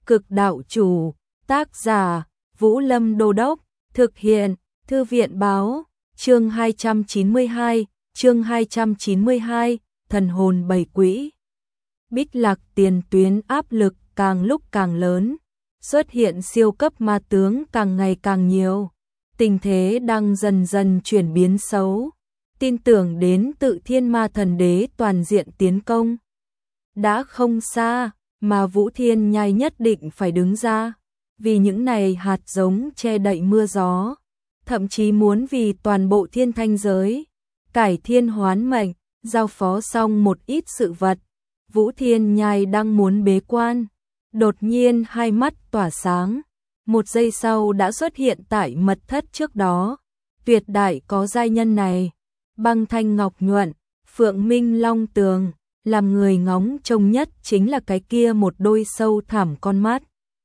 Cực đạo chủ, tác giả, Vũ Lâm Đô Đốc, thực hiện, Thư viện báo, chương 292, thần hồn bảy quỹ. Bích Lạc tiền tuyến áp lực càng lúc càng lớn, xuất hiện siêu cấp ma tướng càng ngày càng nhiều, tình thế đang dần dần chuyển biến xấu, tin tưởng đến Tự Thiên Ma Thần Đế toàn diện tiến công. Đã không xa, mà Vũ Thiên Nhai nhất định phải đứng ra, vì những này hạt giống che đậy mưa gió, thậm chí muốn vì toàn bộ thiên thanh giới, cải thiên hoán mệnh, giao phó xong một ít sự vật. Vũ Thiên Nhai đang muốn bế quan, đột nhiên hai mắt tỏa sáng, một giây sau đã xuất hiện tại mật thất trước đó. Tuyệt đại có giai nhân này, Băng Thanh Ngọc Nhuận, Phượng Minh Long Tường, làm người ngóng trông nhất chính là cái kia một đôi sâu thẳm con mắt.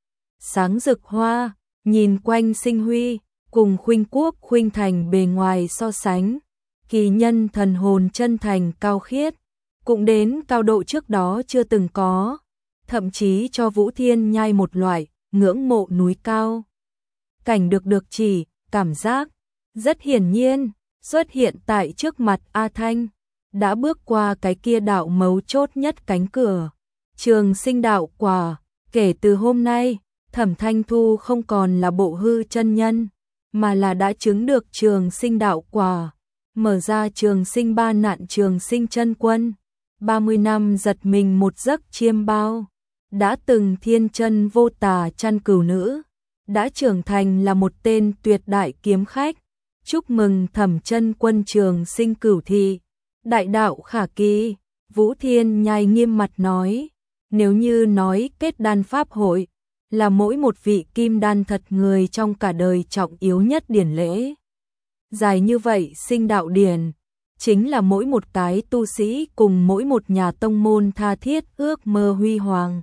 Sáng rực hoa, nhìn quanh sinh huy, cùng Khuynh Quốc Khuynh Thành bề ngoài so sánh, kỳ nhân thần hồn chân thành cao khiết, cũng đến cao độ trước đó chưa từng có, thậm chí cho Vũ Thiên Nhai một loại ngưỡng mộ núi cao. Cảnh được chỉ, cảm giác, rất hiển nhiên, xuất hiện tại trước mặt A Thanh, đã bước qua cái kia đạo mấu chốt nhất cánh cửa. Trường sinh đạo quả, kể từ hôm nay, Thẩm Thanh Thu không còn là bộ hư chân nhân, mà là đã chứng được trường sinh đạo quả, mở ra trường sinh ba nạn trường sinh chân quân. 30 năm giật mình một giấc chiêm bao, đã từng thiên chân vô tà chăn cừu nữ, đã trưởng thành là một tên tuyệt đại kiếm khách. Chúc mừng Thẩm chân quân trường sinh cửu thị, đại đạo khả kỳ. Vũ Thiên Nhai nghiêm mặt nói, nếu như nói kết đan pháp hội là mỗi một vị kim đan thật người trong cả đời trọng yếu nhất điển lễ, dài như vậy sinh đạo điển, chính là mỗi một cái tu sĩ cùng mỗi một nhà tông môn tha thiết ước mơ huy hoàng.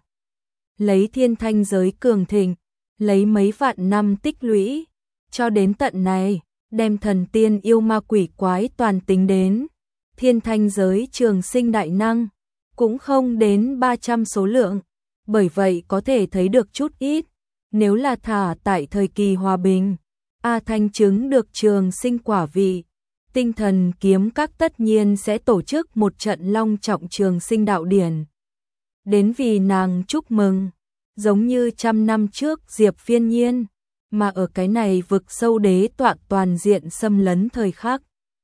Lấy thiên thanh giới cường thịnh, lấy mấy vạn năm tích lũy, cho đến tận này, đem thần tiên yêu ma quỷ quái toàn tính đến, thiên thanh giới trường sinh đại năng, cũng không đến 300 số lượng, bởi vậy có thể thấy được chút ít, nếu là thả tại thời kỳ hòa bình, A Thanh chứng được trường sinh quả vị, Tinh Thần Kiếm Các tất nhiên sẽ tổ chức một trận long trọng trường sinh đạo điển, đến vì nàng chúc mừng, giống như 100 năm trước Diệp Phiên Nhiên, mà ở cái này vực sâu đế tọa toàn diện xâm lấn thời khắc.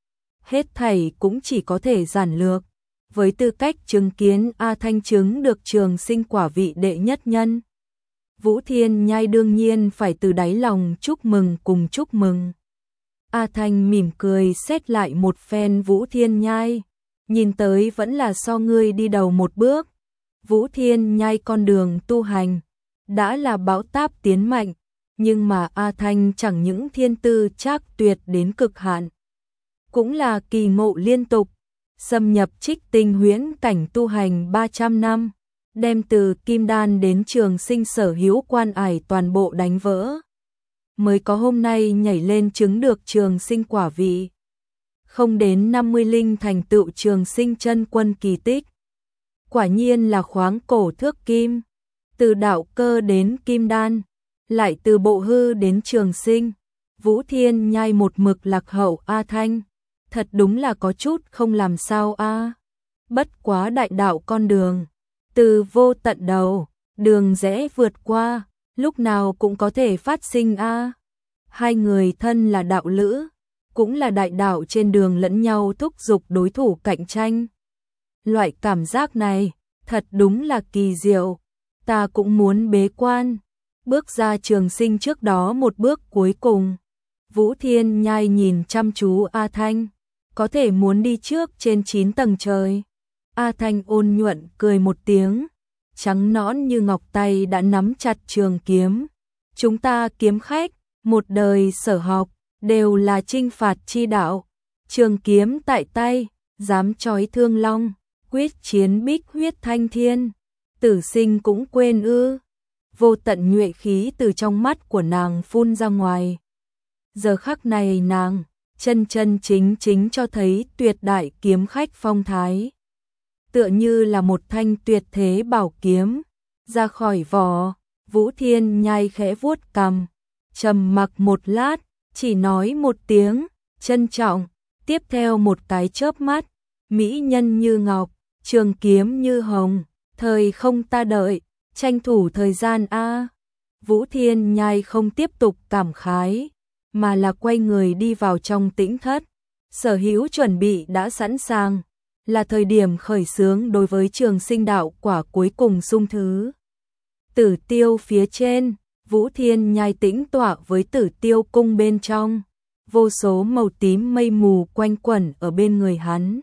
Hết thảy cũng chỉ có thể giản lược, với tư cách chứng kiến A Thanh chứng được trường sinh quả vị đệ nhất nhân. Vũ Thiên Nhai đương nhiên phải từ đáy lòng chúc mừng cùng chúc mừng. A Thanh mỉm cười xét lại một phen Vũ Thiên Nhai, nhìn tới vẫn là so ngươi đi đầu một bước. Vũ Thiên Nhai con đường tu hành, đã là bão táp tiến mạnh, nhưng mà A Thanh chẳng những thiên tư trác tuyệt đến cực hạn, cũng là kỳ ngộ liên tục, xâm nhập trích tinh huyễn cảnh tu hành 300 năm, đem từ kim đan đến trường sinh sở hữu quan ải toàn bộ đánh vỡ, mới có hôm nay nhảy lên chứng được trường sinh quả vị. Không đến 50 linh thành tựu trường sinh chân quân kỳ tích. Quả nhiên là khoáng cổ thước kim, từ đạo cơ đến kim đan, lại từ bộ hư đến trường sinh. Vũ Thiên Nhai một mực lạc hậu A Thanh, thật đúng là có chút không làm sao a. Bất quá đại đạo con đường, từ vô tận đầu, đường rẽ vượt qua, lúc nào cũng có thể phát sinh a. Hai người thân là đạo lữ, cũng là đại đạo trên đường lẫn nhau thúc giục đối thủ cạnh tranh. Loại cảm giác này, thật đúng là kỳ diệu. Ta cũng muốn bế quan, bước ra trường sinh trước đó một bước cuối cùng. Vũ Thiên Nhai nhìn chăm chú A Thanh, có thể muốn đi trước trên 9 tầng trời. A Thanh ôn nhuận cười một tiếng, trắng nõn như ngọc tay đã nắm chặt trường kiếm. Chúng ta kiếm khách, một đời sở học, đều là chinh phạt chi đạo. Trường kiếm tại tay, dám trói thương long, quyết chiến bích huyết thanh thiên. Tử sinh cũng quên ư. Vô tận nhuệ khí từ trong mắt của nàng phun ra ngoài. Giờ khắc này nàng, chân chính cho thấy tuyệt đại kiếm khách phong thái. Tựa như là một thanh tuyệt thế bảo kiếm, ra khỏi vỏ, Vũ Thiên Nhai khẽ vuốt cằm, trầm mặc một lát, chỉ nói một tiếng, trân trọng, tiếp theo một cái chớp mắt, mỹ nhân như ngọc, trường kiếm như hồng, thời không ta đợi, tranh thủ thời gian a. Vũ Thiên Nhai không tiếp tục cảm khái, mà là quay người đi vào trong tĩnh thất. Sở Hữu chuẩn bị đã sẵn sàng, là thời điểm khởi xướng đối với trường sinh đạo quả cuối cùng xung thứ. Tử Tiêu phía trên, Vũ Thiên Nhai tĩnh tọa với Tử Tiêu cung bên trong, vô số màu tím mây mù quanh quẩn ở bên người hắn.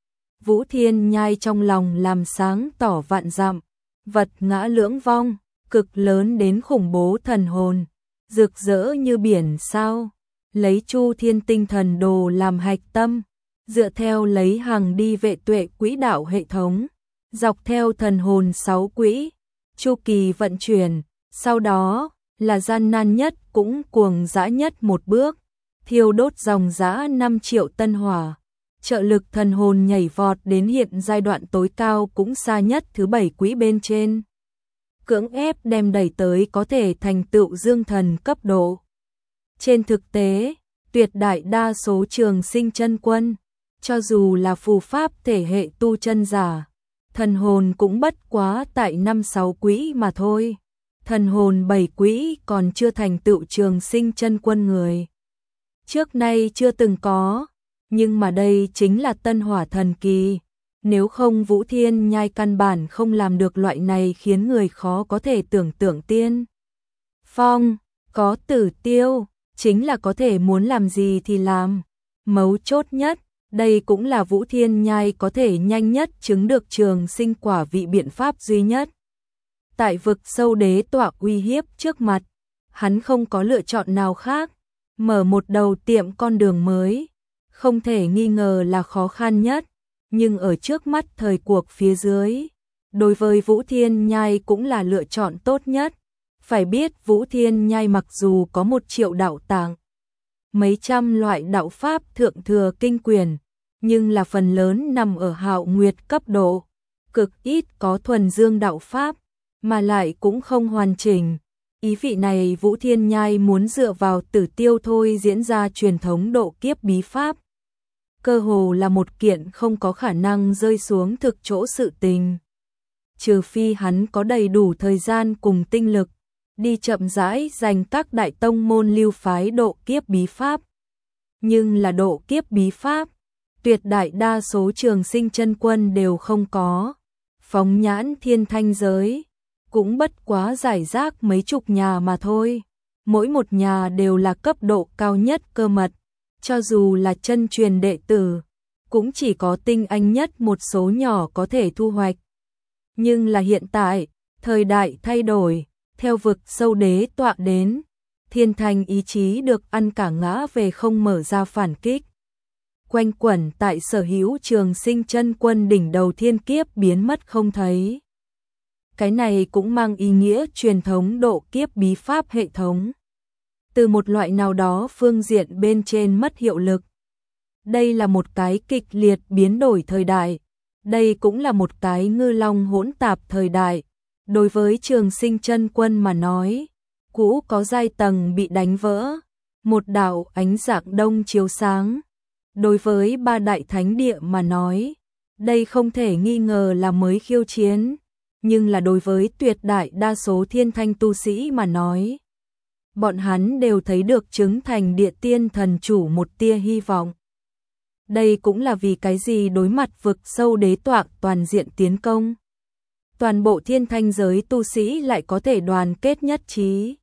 Vũ Thiên Nhai trong lòng làm sáng tỏ vạn dặm, vật ngã lưỡng vong, cực lớn đến khủng bố thần hồn, rực rỡ như biển sao, lấy Chu Thiên Tinh Thần Đồ làm hạch tâm, dựa theo lấy hàng đi vệ tuệ quỹ đạo hệ thống, dọc theo thần hồn 6 quỹ, chu kỳ vận chuyển, sau đó là gian nan nhất cũng cuồng dã nhất một bước, thiêu đốt dòng dã 5 triệu tân hỏa. Trợ lực thần hồn nhảy vọt đến hiện giai đoạn tối cao cũng xa nhất thứ 7 quỹ bên trên. Cưỡng ép đem đẩy tới có thể thành tựu dương thần cấp độ. Trên thực tế, tuyệt đại đa số trường sinh chân quân, cho dù là phù pháp thể hệ tu chân giả, thần hồn cũng bất quá tại 5-6 quỹ mà thôi. Thần hồn 7 quỹ còn chưa thành tựu trường sinh chân quân người. Trước nay chưa từng có. Nhưng mà đây chính là tân hỏa thần kỳ, nếu không Vũ Thiên Nhai căn bản không làm được loại này khiến người khó có thể tưởng tượng tiên. Phong, có Tử Tiêu, chính là có thể muốn làm gì thì làm. Mấu chốt nhất, đây cũng là Vũ Thiên Nhai có thể nhanh nhất chứng được trường sinh quả vị biện pháp duy nhất. Tại vực sâu đế tọa uy hiếp trước mặt, hắn không có lựa chọn nào khác, mở một đầu tiệm con đường mới. Không thể nghi ngờ là khó khăn nhất, nhưng ở trước mắt thời cuộc phía dưới, đối với Vũ Thiên Nhai cũng là lựa chọn tốt nhất. Phải biết Vũ Thiên Nhai mặc dù có 1 triệu đạo tàng, mấy trăm loại đạo pháp thượng thừa kinh quyển, nhưng là phần lớn nằm ở Hạo Nguyệt cấp độ, cực ít có thuần dương đạo pháp, mà lại cũng không hoàn chỉnh. Ý vị này Vũ Thiên Nhai muốn dựa vào Tử Tiêu thôi diễn ra truyền thống độ kiếp bí pháp. Cơ hồ là một kiện không có khả năng rơi xuống thực chỗ sự tình. Trừ phi hắn có đầy đủ thời gian cùng tinh lực, đi chậm rãi dành các đại tông môn lưu phái độ kiếp bí pháp. Nhưng là độ kiếp bí pháp, tuyệt đại đa số trường sinh chân quân đều không có. Phóng nhãn thiên thanh giới, cũng bất quá giải rác mấy chục nhà mà thôi. Mỗi một nhà đều là cấp độ cao nhất cơ mật. Cho dù là chân truyền đệ tử, cũng chỉ có tinh anh nhất một số nhỏ có thể thu hoạch. Nhưng là hiện tại, thời đại thay đổi, theo vực sâu đế tọa đến, thiên thành ý chí được ăn cả ngã về không mở ra phản kích. Quanh quẩn tại Sở Hữu trường sinh chân quân đỉnh đầu thiên kiếp biến mất không thấy. Cái này cũng mang ý nghĩa truyền thống độ kiếp bí pháp hệ thống. Từ một loại nào đó phương diện bên trên mất hiệu lực. Đây là một cái kịch liệt biến đổi thời đại. Đây cũng là một cái ngư long hỗn tạp thời đại. Đối với trường sinh chân quân mà nói, cũ có giai tầng bị đánh vỡ, một đạo ánh dạng đông chiếu sáng. Đối với 3 đại thánh địa mà nói, đây không thể nghi ngờ là mới khiêu chiến. Nhưng là đối với tuyệt đại đa số thiên thanh tu sĩ mà nói, bọn hắn đều thấy được chứng thành địa tiên thần chủ một tia hy vọng. Đây cũng là vì cái gì đối mặt vực sâu đế tọa toàn diện tiến công. Toàn bộ thiên thanh giới tu sĩ lại có thể đoàn kết nhất trí.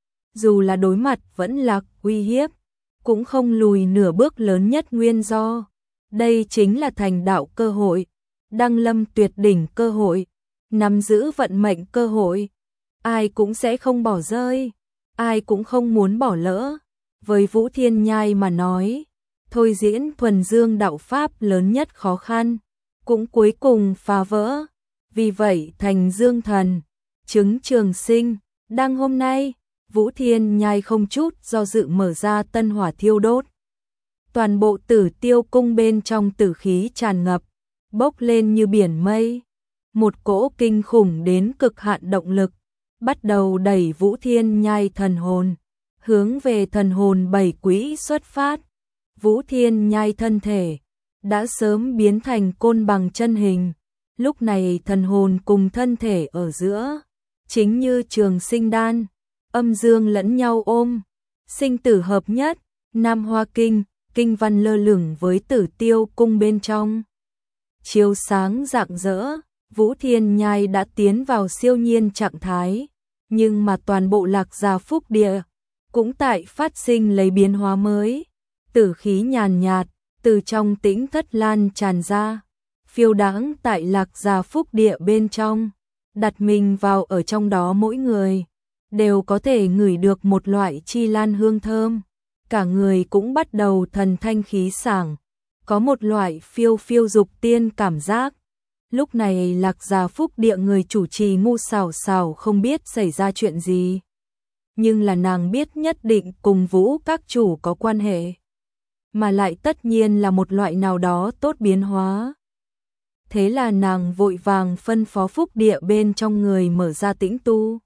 Dù là đối mặt vẫn lạc uy hiếp, cũng không lùi nửa bước lớn nhất nguyên do. Đây chính là thành đạo cơ hội, đăng lâm tuyệt đỉnh cơ hội, nắm giữ vận mệnh cơ hội. Ai cũng sẽ không bỏ rơi. Ai cũng không muốn bỏ lỡ. Với Vũ Thiên Nhai mà nói, thôi diễn thuần dương đạo pháp lớn nhất khó khăn, cũng cuối cùng phá vỡ. Vì vậy thành dương thần, chứng trường sinh. Đang hôm nay, Vũ Thiên Nhai không chút do dự mở ra tân hỏa thiêu đốt. Toàn bộ Tử Tiêu cung bên trong tử khí tràn ngập, bốc lên như biển mây. Một cỗ kinh khủng đến cực hạn động lực, bắt đầu đẩy Vũ Thiên Nhai thần hồn, hướng về thần hồn bảy quỹ xuất phát. Vũ Thiên Nhai thân thể đã sớm biến thành côn bằng chân hình, lúc này thần hồn cùng thân thể ở giữa, chính như trường sinh đan, âm dương lẫn nhau ôm, sinh tử hợp nhất. Nam Hoa Kinh, kinh văn lơ lửng với Tử Tiêu cung bên trong. Chiếu sáng rạng rỡ, Vũ Thiên Nhai đã tiến vào siêu nhiên trạng thái, nhưng mà toàn bộ Lạc Gia Phúc Địa cũng tại phát sinh lấy biến hóa mới. Tử khí nhàn nhạt từ trong tĩnh thất lan tràn ra, phiêu đãng tại Lạc Gia Phúc Địa bên trong, đặt mình vào ở trong đó mỗi người đều có thể ngửi được một loại chi lan hương thơm, cả người cũng bắt đầu thần thanh khí sảng, có một loại phiêu phiêu dục tiên cảm giác. Lúc này Lạc Gia Phúc Địa người chủ trì Ngu Sảo Sảo không biết xảy ra chuyện gì, nhưng là nàng biết nhất định cùng Vũ các chủ có quan hệ, mà lại tất nhiên là một loại nào đó tốt biến hóa. Thế là nàng vội vàng phân phó Phúc Địa bên trong người mở ra tĩnh tu,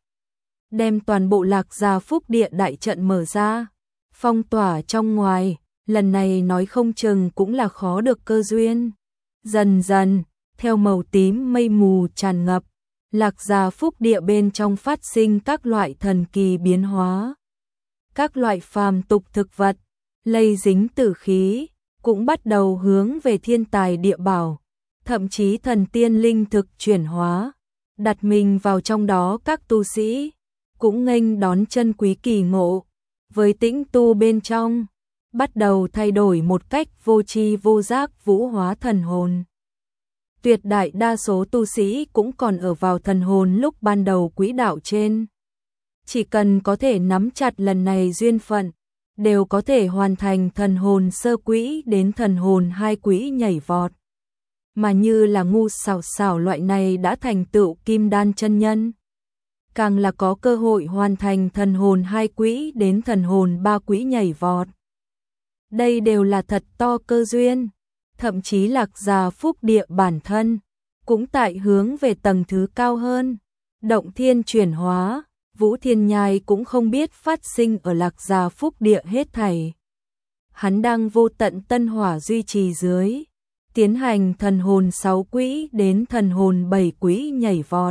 đem toàn bộ Lạc Gia Phúc Địa đại trận mở ra, phong tỏa trong ngoài, lần này nói không chừng cũng là khó được cơ duyên. Dần dần, theo màu tím mây mù tràn ngập, Lạc Gia Phúc Địa bên trong phát sinh các loại thần kỳ biến hóa. Các loại phàm tục thực vật, lây dính tử khí, cũng bắt đầu hướng về thiên tài địa bảo, thậm chí thần tiên linh thực chuyển hóa, đặt mình vào trong đó. Các tu sĩ cũng nghênh đón chân quý kỳ ngộ, với tĩnh tu bên trong, bắt đầu thay đổi một cách vô tri vô giác vũ hóa thần hồn. Tuyệt đại đa số tu sĩ cũng còn ở vào thần hồn lúc ban đầu quỹ đạo trên. Chỉ cần có thể nắm chặt lần này duyên phận, đều có thể hoàn thành thần hồn sơ quỹ đến thần hồn hai quỹ nhảy vọt. Mà như là Ngu Sảo Sảo loại này đã thành tựu kim đan chân nhân, càng là có cơ hội hoàn thành thần hồn hai quỹ đến thần hồn ba quỹ nhảy vọt. Đây đều là thật to cơ duyên, thậm chí Lạc Gia Phúc Địa bản thân cũng tại hướng về tầng thứ cao hơn, động thiên chuyển hóa. Vũ Thiên Nhai cũng không biết phát sinh ở Lạc Gia Phúc Địa hết thảy. Hắn đang vô tận tân hỏa duy trì dưới, tiến hành thần hồn 6 quỹ đến thần hồn 7 quỹ nhảy vọt.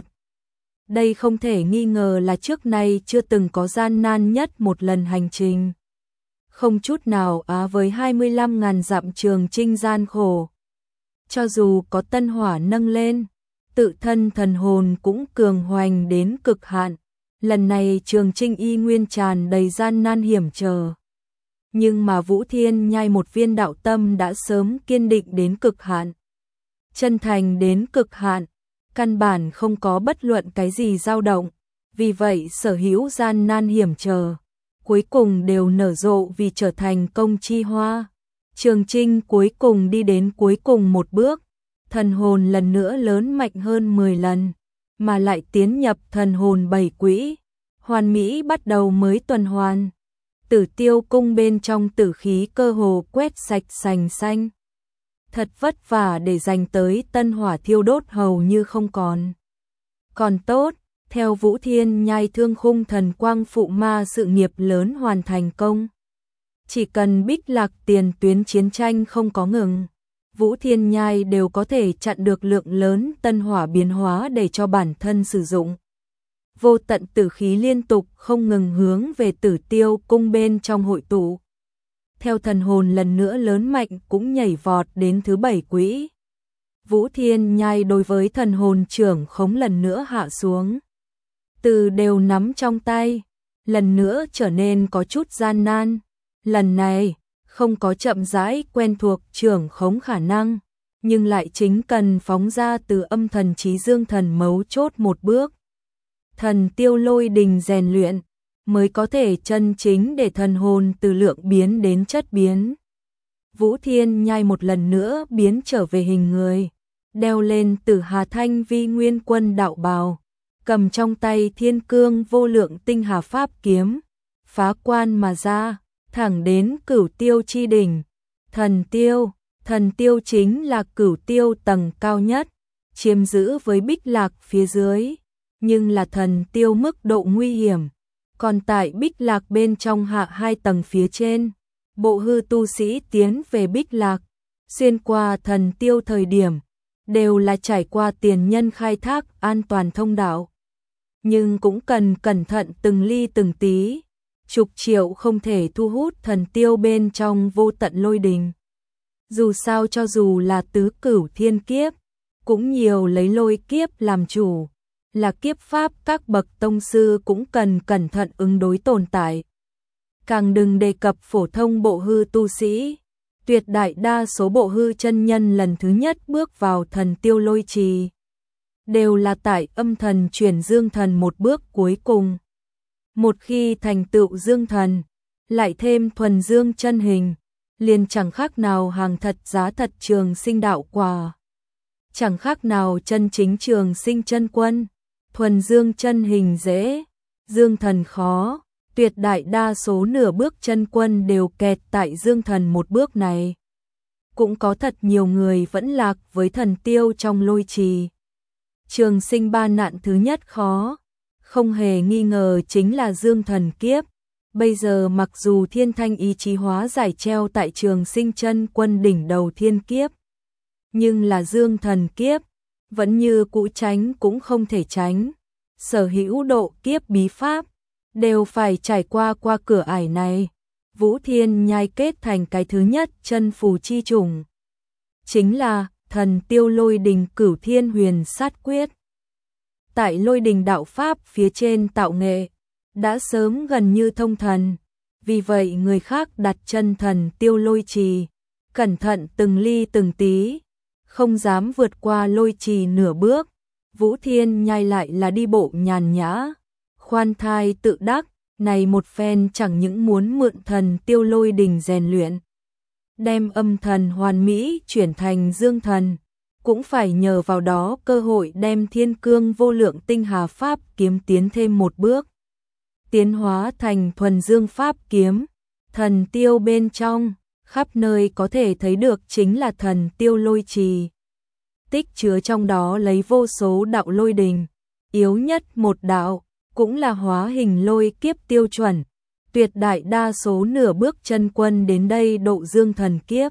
Đây không thể nghi ngờ là trước nay chưa từng có gian nan nhất một lần hành trình. Không chút nào với 25.000 dặm trường chinh gian khổ. Cho dù có tân hỏa nâng lên, tự thân thần hồn cũng cường hoành đến cực hạn. Lần này trường chinh y nguyên tràn đầy gian nan hiểm trở. Nhưng mà Vũ Thiên Nhai một viên đạo tâm đã sớm kiên định đến cực hạn, chân thành đến cực hạn, căn bản không có bất luận cái gì dao động. Vì vậy sở hữu gian nan hiểm trở, cuối cùng đều nở rộ vì trở thành công chi hoa. Trường chinh cuối cùng đi đến cuối cùng một bước, thần hồn lần nữa lớn mạnh hơn 10 lần, mà lại tiến nhập thần hồn 7 quỹ, hoàn mỹ bắt đầu mới tuần hoàn. Tử Tiêu cung bên trong tử khí cơ hồ quét sạch sành xanh. Thật vất vả để dành tới tân hỏa thiêu đốt hầu như không còn. Còn tốt, theo Vũ Thiên Nhai thương khung thần quang phụ ma sự nghiệp lớn hoàn thành công. Chỉ cần Bích Lạc tiền tuyến chiến tranh không có ngừng, Vũ Thiên Nhai đều có thể chặn được lượng lớn tân hỏa biến hóa để cho bản thân sử dụng. Vô tận tử khí liên tục không ngừng hướng về Tử Tiêu cung bên trong hội tụ. Theo thần hồn lần nữa lớn mạnh cũng nhảy vọt đến thứ 7 quỹ. Vũ Thiên Nhai đối với thần hồn trưởng khống lần nữa hạ xuống. Từ đều nắm trong tay, lần nữa trở nên có chút gian nan. Lần này, không có chậm rãi quen thuộc trưởng khống khả năng, nhưng lại chính cần phóng ra từ âm thần chí dương thần mấu chốt một bước. Thần tiêu lôi đình rèn luyện, mới có thể chân chính để thần hồn từ lượng biến đến chất biến. Vũ Thiên Nhai một lần nữa biến trở về hình người, đeo lên Tử Hà Thanh Vi Nguyên Quân đạo bào, cầm trong tay Thiên Cương vô lượng tinh hà pháp kiếm, phá quan mà ra, thẳng đến Cửu Tiêu chi đỉnh. Thần tiêu chính là Cửu Tiêu tầng cao nhất, chiếm giữ với Bích Lạc phía dưới. nhưng là thần tiêu mức độ nguy hiểm. Còn tại Bích Lạc bên trong hạ 2 tầng phía trên, bộ hư tu sĩ tiến về Bích Lạc, xuyên qua thần tiêu thời điểm, đều là trải qua tiền nhân khai thác an toàn thông đạo. Nhưng cũng cần cẩn thận từng ly từng tí, chục triệu không thể thu hút thần tiêu bên trong vô tận lôi đình. Dù sao cho dù là tứ cửu thiên kiếp, cũng nhiều lấy lôi kiếp làm chủ, là kiếp pháp các bậc tông sư cũng cần cẩn thận ứng đối tồn tại. Càng đừng đề cập phổ thông bộ hư tu sĩ, tuyệt đại đa số bộ hư chân nhân lần thứ nhất bước vào thần tiêu lôi trì, đều là tại âm thần chuyển dương thần một bước cuối cùng. Một khi thành tựu dương thần, lại thêm thuần dương chân hình, liền chẳng khác nào hàng thật giá thật trường sinh đạo quả. Chẳng khác nào chân chính trường sinh chân quân, thuần dương chân hình dễ, dương thần khó, tuyệt đại đa số nửa bước chân quân đều kẹt tại dương thần một bước này. Cũng có thật nhiều người vẫn lạc với thần tiêu trong lôi trì. Trường sinh ba nạn thứ nhất khó, không hề nghi ngờ chính là dương thần kiếp. Bây giờ mặc dù thiên thanh ý chí hóa giải treo tại trường sinh chân quân đỉnh đầu thiên kiếp, nhưng là dương thần kiếp, vẫn như cũ tránh cũng không thể tránh. Sở hữu độ kiếp bí pháp, đều phải trải qua cửa ải này. Vũ Thiên Nhai kết thành cái thứ nhất chân phù chi chủng, chính là thần tiêu lôi đình cửu thiên huyền sát quyết. Tại lôi đình đạo pháp phía trên tạo nghệ, đã sớm gần như thông thần, vì vậy người khác đặt chân thần tiêu lôi trì, cẩn thận từng ly từng tí, không dám vượt qua lôi trì nửa bước. Vũ Thiên Nhai lại là đi bộ nhàn nhã, khoan thai tự đắc, này một phen chẳng những muốn mượn thần tiêu lôi đình rèn luyện, đem âm thần hoàn mỹ chuyển thành dương thần, cũng phải nhờ vào đó cơ hội đem thiên cương vô lượng tinh hà pháp kiếm tiến thêm một bước, tiến hóa thành thuần dương pháp kiếm. Thần tiêu bên trong, khắp nơi có thể thấy được chính là thần tiêu lôi trì, tích chứa trong đó lấy vô số đạo lôi đình, yếu nhất một đạo, cũng là hóa hình lôi kiếp tiêu chuẩn. Tuyệt đại đa số nửa bước chân quân đến đây độ dương thần kiếp,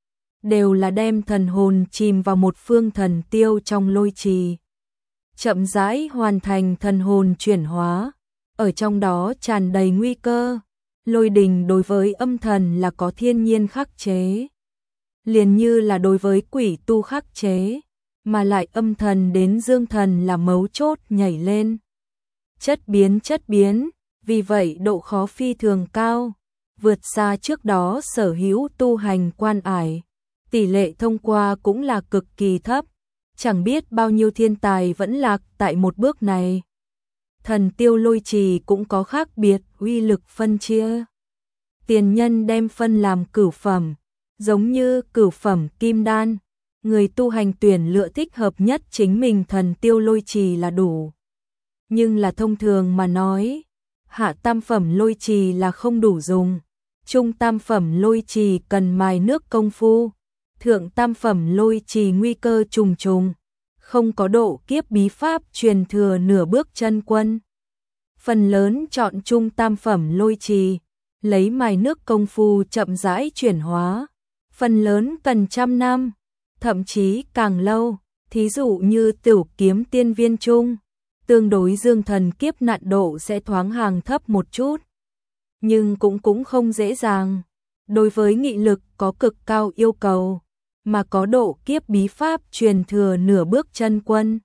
đều là đem thần hồn chìm vào một phương thần tiêu trong lôi trì, chậm rãi hoàn thành thần hồn chuyển hóa. Ở trong đó tràn đầy nguy cơ, lôi đình đối với âm thần là có thiên nhiên khắc chế, liền như là đối với quỷ tu khắc chế, mà lại âm thần đến dương thần là mấu chốt nhảy lên. Chất biến, vì vậy độ khó phi thường cao, vượt xa trước đó sở hữu tu hành quan ải, tỷ lệ thông qua cũng là cực kỳ thấp, chẳng biết bao nhiêu thiên tài vẫn lạc tại một bước này. Thần tiêu lôi trì cũng có khác biệt uy lực phân chia. Tiền nhân đem phân làm cửu phẩm, giống như cửu phẩm kim đan, người tu hành tuyển lựa thích hợp nhất chính mình thần tiêu lôi trì là đủ. Nhưng là thông thường mà nói, hạ tam phẩm lôi trì là không đủ dùng, trung tam phẩm lôi trì cần mài nước công phu, thượng tam phẩm lôi trì nguy cơ trùng trùng, không có độ kiếp bí pháp truyền thừa nửa bước chân quân. Phần lớn chọn trung tam phẩm lôi trì, lấy mài nước công phu chậm rãi chuyển hóa, phần lớn cần trăm năm, thậm chí càng lâu, thí dụ như Tiểu Kiếm Tiên Viên Trung, tương đối dương thần kiếp nạn độ sẽ thoáng hàng thấp một chút, nhưng cũng không dễ dàng. Đối với nghị lực có cực cao yêu cầu, mà có độ kiếp bí pháp truyền thừa nửa bước chân quân.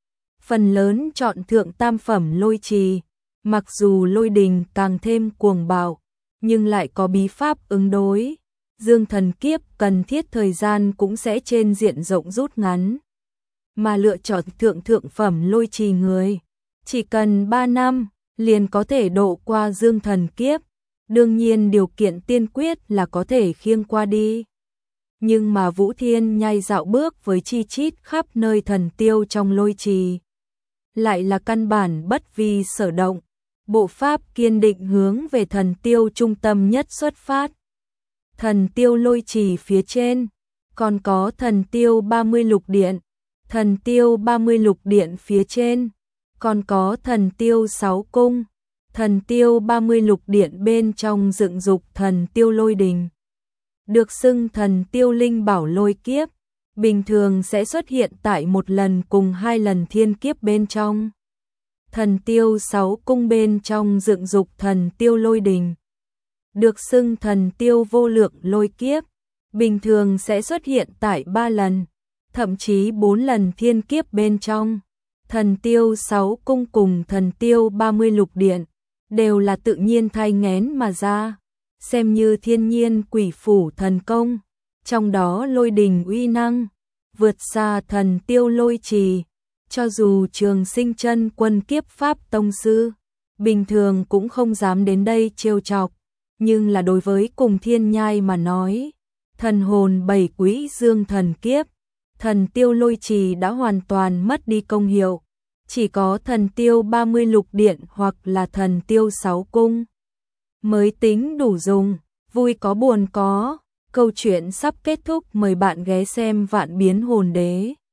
Phần lớn chọn thượng tam phẩm lôi trì, mặc dù lôi đình càng thêm cuồng bạo, nhưng lại có bí pháp ứng đối. Dương thần kiếp cần thiết thời gian cũng sẽ trên diện rộng rút ngắn. Mà lựa chọn thượng phẩm lôi trì người, chỉ cần 3 năm, liền có thể độ qua dương thần kiếp. Đương nhiên điều kiện tiên quyết là có thể khiêng qua đi. Nhưng mà Vũ Thiên Nhai dạo bước với chi chít khắp nơi thần tiêu trong lôi trì, lại là căn bản bất vi sở động, bộ pháp kiên định hướng về thần tiêu trung tâm nhất xuất phát. Thần tiêu lôi trì phía trên, còn có thần tiêu 30 lục điện, thần tiêu 30 lục điện phía trên, Còn có thần tiêu 6 cung, thần tiêu 30 lục điện bên trong dựng dục thần tiêu lôi đình. Được xưng thần tiêu linh bảo lôi kiếp, bình thường sẽ xuất hiện tại một lần cùng 2 lần thiên kiếp bên trong. Thần tiêu 6 cung bên trong dựng dục thần tiêu lôi đình. Được xưng thần tiêu vô lượng lôi kiếp, bình thường sẽ xuất hiện tại 3 lần, thậm chí 4 lần thiên kiếp bên trong. Thần tiêu 6 cung cùng thần tiêu 30 lục điện, đều là tự nhiên thai nghén mà ra, xem như thiên nhiên quỷ phủ thần công, trong đó lôi đình uy năng, vượt xa thần tiêu lôi trì, cho dù Trường Sinh chân quân kiếp pháp tông sư, bình thường cũng không dám đến đây trêu chọc, nhưng là đối với cùng thiên nhai mà nói, thần hồn 7 quý dương thần kiếp, thần tiêu lôi trì đã hoàn toàn mất đi công hiệu, chỉ có thần tiêu 30 lục điện hoặc là thần tiêu 6 cung mới tính đủ dùng. Vui có buồn có, câu chuyện sắp kết thúc, mời bạn ghé xem Vạn Biến Hồn Đế.